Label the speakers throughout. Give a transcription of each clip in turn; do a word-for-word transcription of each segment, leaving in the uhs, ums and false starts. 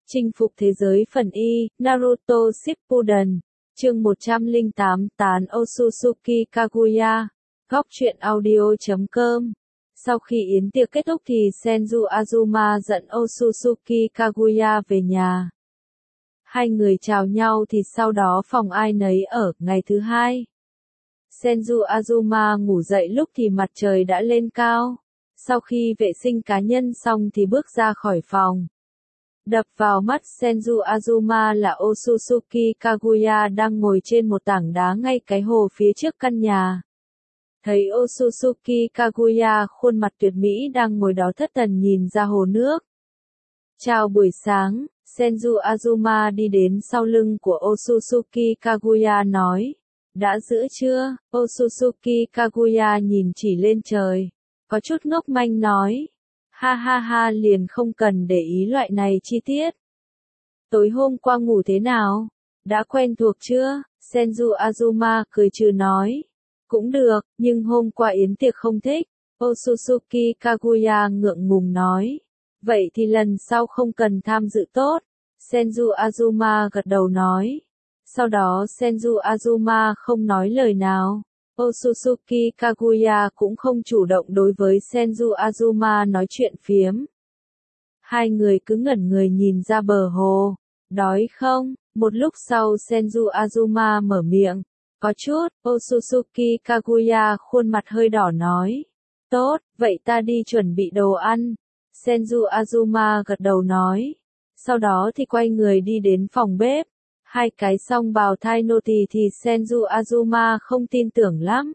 Speaker 1: Chinh phục thế giới phần Y, Naruto Shippuden, chương một trăm lẻ tám tán Otsutsuki Kaguya, góc truyện audio chấm com. Sau khi yến tiệc kết thúc thì Senju Azuma dẫn Otsutsuki Kaguya về nhà. Hai người chào nhau thì sau đó phòng ai nấy ở, ngày thứ hai. Senju Azuma ngủ dậy lúc thì mặt trời đã lên cao. Sau khi vệ sinh cá nhân xong thì bước ra khỏi phòng. Đập vào mắt Senju Azuma là Otsutsuki Kaguya đang ngồi trên một tảng đá ngay cái hồ phía trước căn nhà. Thấy Otsutsuki Kaguya khuôn mặt tuyệt mỹ đang ngồi đó thất thần nhìn ra hồ nước. Chào buổi sáng, Senju Azuma đi đến sau lưng của Otsutsuki Kaguya nói. Đã giữ chưa? Otsutsuki Kaguya nhìn chỉ lên trời. Có chút ngốc manh nói. Ha ha ha liền không cần để ý loại này chi tiết. Tối hôm qua ngủ thế nào? Đã quen thuộc chưa? Senju Azuma cười trừ nói. Cũng được, nhưng hôm qua yến tiệc không thích. Otsutsuki Kaguya ngượng ngùng nói. Vậy thì lần sau không cần tham dự tốt. Senju Azuma gật đầu nói. Sau đó Senju Azuma không nói lời nào. Otsutsuki Kaguya cũng không chủ động đối với Senju Azuma nói chuyện phiếm. Hai người cứ ngẩn người nhìn ra bờ hồ. Đói không? Một lúc sau Senju Azuma mở miệng. Có chút, Otsutsuki Kaguya khuôn mặt hơi đỏ nói. Tốt, vậy ta đi chuẩn bị đồ ăn. Senju Azuma gật đầu nói. Sau đó thì quay người đi đến phòng bếp. Hai cái song bào thai nô tỳ thì Senju Azuma không tin tưởng lắm.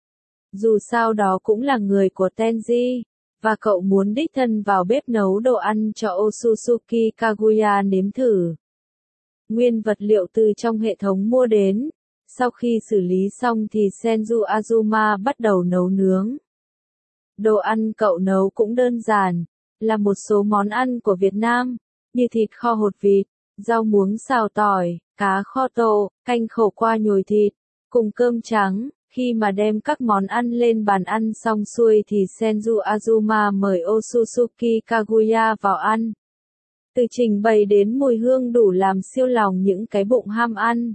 Speaker 1: Dù sao đó cũng là người của Tenji, và cậu muốn đích thân vào bếp nấu đồ ăn cho Otsutsuki Kaguya nếm thử. Nguyên vật liệu từ trong hệ thống mua đến. Sau khi xử lý xong thì Senju Azuma bắt đầu nấu nướng. Đồ ăn cậu nấu cũng đơn giản, là một số món ăn của Việt Nam, như thịt kho hột vịt, rau muống xào tỏi, cá kho tộ, canh khổ qua nhồi thịt, cùng cơm trắng. Khi mà đem các món ăn lên bàn ăn xong xuôi thì Senju Azuma mời Otsutsuki Kaguya vào ăn. Từ trình bày đến mùi hương đủ làm siêu lòng những cái bụng ham ăn.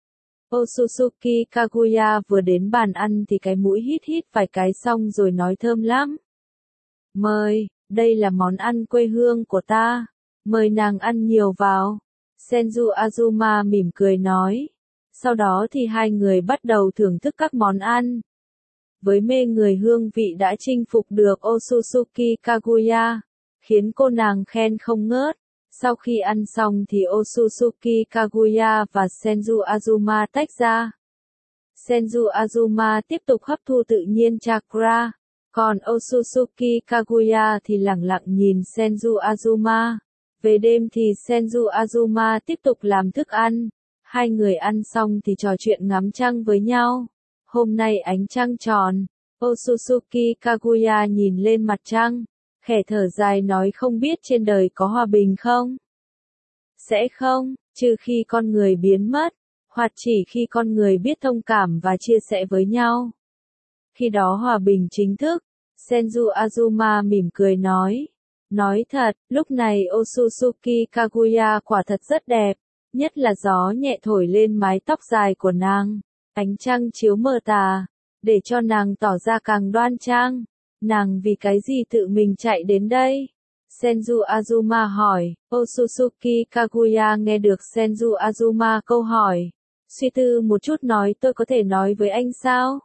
Speaker 1: Otsutsuki Kaguya vừa đến bàn ăn thì cái mũi hít hít vài cái xong rồi nói thơm lắm. Mời, đây là món ăn quê hương của ta. Mời nàng ăn nhiều vào. Senju Azuma mỉm cười nói. Sau đó thì hai người bắt đầu thưởng thức các món ăn. Với mê người hương vị đã chinh phục được Otsutsuki Kaguya, khiến cô nàng khen không ngớt. Sau khi ăn xong thì Otsutsuki Kaguya và Senju Azuma tách ra. Senju Azuma tiếp tục hấp thu tự nhiên chakra, còn Otsutsuki Kaguya thì lẳng lặng nhìn Senju Azuma. Về đêm thì Senju Azuma tiếp tục làm thức ăn. Hai người ăn xong thì trò chuyện ngắm trăng với nhau. Hôm nay ánh trăng tròn. Otsutsuki Kaguya nhìn lên mặt trăng. Khẽ thở dài nói không biết trên đời có hòa bình không? Sẽ không, trừ khi con người biến mất. Hoặc chỉ khi con người biết thông cảm và chia sẻ với nhau. Khi đó hòa bình chính thức. Senju Azuma mỉm cười nói. Nói thật, lúc này Otsutsuki Kaguya quả thật rất đẹp, nhất là gió nhẹ thổi lên mái tóc dài của nàng, ánh trăng chiếu mờ tà, để cho nàng tỏ ra càng đoan trang. Nàng vì cái gì tự mình chạy đến đây? Senju Azuma hỏi. Otsutsuki Kaguya nghe được Senju Azuma câu hỏi, suy tư một chút nói tôi có thể nói với anh sao?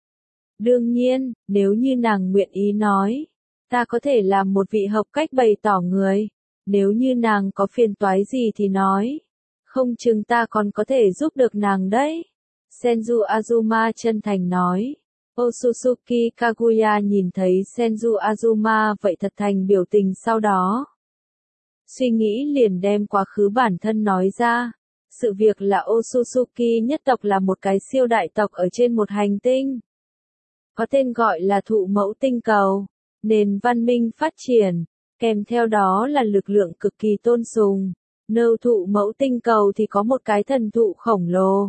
Speaker 1: Đương nhiên, nếu như nàng nguyện ý nói. Ta có thể làm một vị học cách bày tỏ người. Nếu như nàng có phiền toái gì thì nói. Không chừng ta còn có thể giúp được nàng đấy. Senju Azuma chân thành nói. Otsutsuki Kaguya nhìn thấy Senju Azuma vậy thật thành biểu tình sau đó. Suy nghĩ liền đem quá khứ bản thân nói ra. Sự việc là Otsutsuki nhất tộc là một cái siêu đại tộc ở trên một hành tinh. Có tên gọi là thụ mẫu tinh cầu. Nền văn minh phát triển, kèm theo đó là lực lượng cực kỳ tôn sùng. Nơi thụ mẫu tinh cầu thì có một cái thần thụ khổng lồ.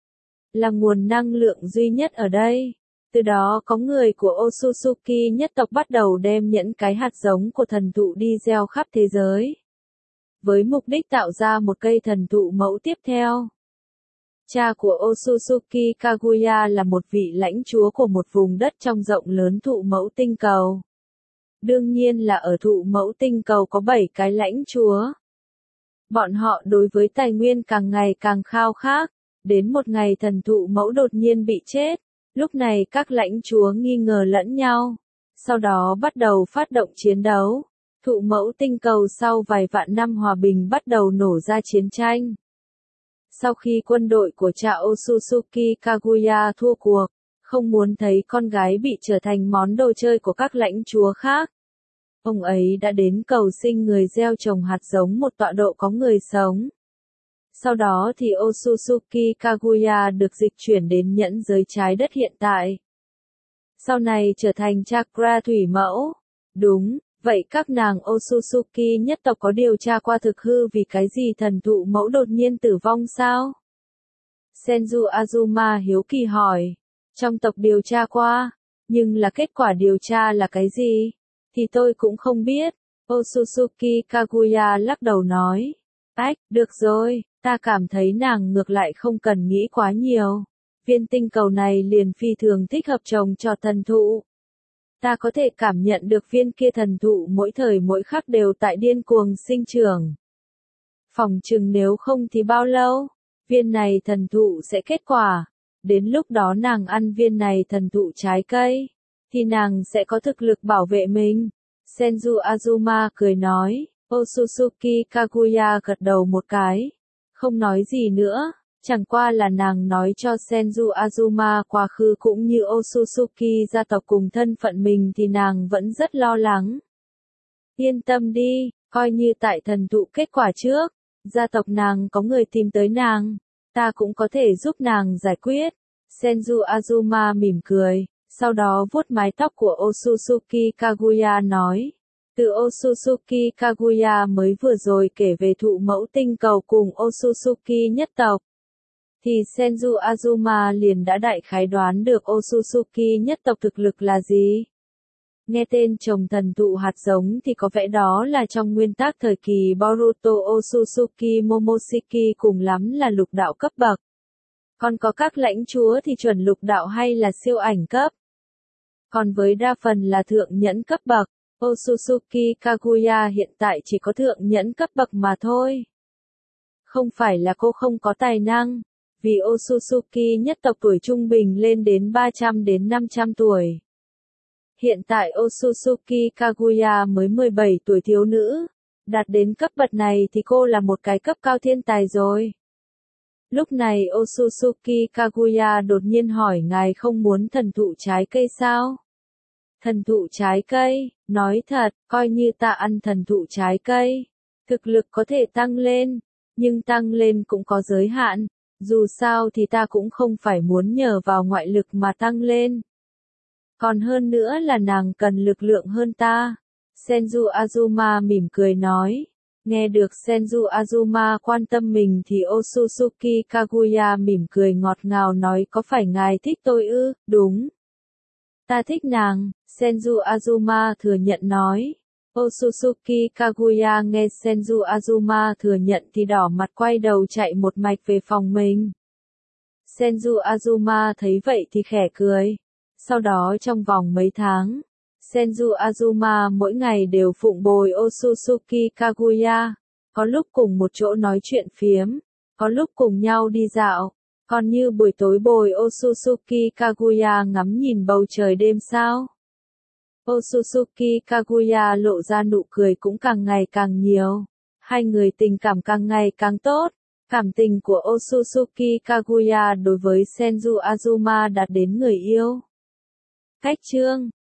Speaker 1: Là nguồn năng lượng duy nhất ở đây. Từ đó có người của Otsutsuki nhất tộc bắt đầu đem những cái hạt giống của thần thụ đi gieo khắp thế giới. với mục đích tạo ra một cây thần thụ mẫu tiếp theo. Cha của Otsutsuki Kaguya là một vị lãnh chúa của một vùng đất trong rộng lớn thụ mẫu tinh cầu. Đương nhiên là ở thụ mẫu tinh cầu có bảy cái lãnh chúa. Bọn họ đối với tài nguyên càng ngày càng khao khát, đến một ngày thần thụ mẫu đột nhiên bị chết, lúc này các lãnh chúa nghi ngờ lẫn nhau, sau đó bắt đầu phát động chiến đấu. Thụ mẫu tinh cầu sau vài vạn năm hòa bình bắt đầu nổ ra chiến tranh. Sau khi quân đội của cha Otsutsuki Kaguya thua cuộc, không muốn thấy con gái bị trở thành món đồ chơi của các lãnh chúa khác, ông ấy đã đến cầu xin người gieo trồng hạt giống một tọa độ có người sống. Sau đó thì Otsutsuki Kaguya được dịch chuyển đến nhẫn giới trái đất hiện tại. Sau này trở thành Chakra thủy mẫu. Đúng, vậy các nàng Otsutsuki nhất tộc có điều tra qua thực hư vì cái gì thần thụ mẫu đột nhiên tử vong sao? Senju Azuma hiếu kỳ hỏi. Trong tộc điều tra qua, nhưng là kết quả điều tra là cái gì? Thì tôi cũng không biết. Otsutsuki Kaguya lắc đầu nói. Ách, được rồi, ta cảm thấy nàng ngược lại không cần nghĩ quá nhiều. Viên tinh cầu này liền phi thường thích hợp trồng cho thần thụ. Ta có thể cảm nhận được viên kia thần thụ mỗi thời mỗi khắc đều tại điên cuồng sinh trưởng. Phỏng chừng nếu không thì bao lâu, viên này thần thụ sẽ kết quả. Đến lúc đó nàng ăn viên này thần thụ trái cây, thì nàng sẽ có thực lực bảo vệ mình. Senju Azuma cười nói. Otsutsuki Kaguya gật đầu một cái, không nói gì nữa, chẳng qua là nàng nói cho Senju Azuma quá khứ cũng như Otsutsuki gia tộc cùng thân phận mình thì nàng vẫn rất lo lắng. Yên tâm đi, coi như tại thần thụ kết quả trước, gia tộc nàng có người tìm tới nàng, ta cũng có thể giúp nàng giải quyết. Senju Azuma mỉm cười, sau đó vuốt mái tóc của Otsutsuki Kaguya nói. Từ Otsutsuki Kaguya mới vừa rồi kể về thụ mẫu tinh cầu cùng Otsutsuki nhất tộc, thì Senju Azuma liền đã đại khái đoán được Otsutsuki nhất tộc thực lực là gì. Nghe tên trồng thần thụ hạt giống thì có vẻ đó là trong nguyên tắc thời kỳ Boruto Otsutsuki Momoshiki cùng lắm là lục đạo cấp bậc. Còn có các lãnh chúa thì chuẩn lục đạo hay là siêu ảnh cấp. Còn với đa phần là thượng nhẫn cấp bậc. Otsutsuki Kaguya hiện tại chỉ có thượng nhẫn cấp bậc mà thôi. Không phải là cô không có tài năng, vì Otsutsuki nhất tộc tuổi trung bình lên đến ba trăm đến năm trăm tuổi. Hiện tại Otsutsuki Kaguya mới mười bảy tuổi thiếu nữ, đạt đến cấp bậc này thì cô là một cái cấp cao thiên tài rồi. Lúc này Otsutsuki Kaguya đột nhiên hỏi ngài không muốn thần thụ trái cây sao? Thần thụ trái cây, nói thật, coi như ta ăn thần thụ trái cây, thực lực có thể tăng lên, nhưng tăng lên cũng có giới hạn, dù sao thì ta cũng không phải muốn nhờ vào ngoại lực mà tăng lên. Còn hơn nữa là nàng cần lực lượng hơn ta. Senju Azuma mỉm cười nói. Nghe được Senju Azuma quan tâm mình thì Otsutsuki Kaguya mỉm cười ngọt ngào nói có phải ngài thích tôi ư? Đúng. Ta thích nàng, Senju Azuma thừa nhận nói. Otsutsuki Kaguya nghe Senju Azuma thừa nhận thì đỏ mặt quay đầu chạy một mạch về phòng mình. Senju Azuma thấy vậy thì khẽ cười. Sau đó trong vòng mấy tháng, Senju Azuma mỗi ngày đều phụng bồi Otsutsuki Kaguya, có lúc cùng một chỗ nói chuyện phiếm, có lúc cùng nhau đi dạo, còn như buổi tối bồi Otsutsuki Kaguya ngắm nhìn bầu trời đêm sao. Otsutsuki Kaguya lộ ra nụ cười cũng càng ngày càng nhiều, hai người tình cảm càng ngày càng tốt, cảm tình của Otsutsuki Kaguya đối với Senju Azuma đạt đến người yêu. Cách chương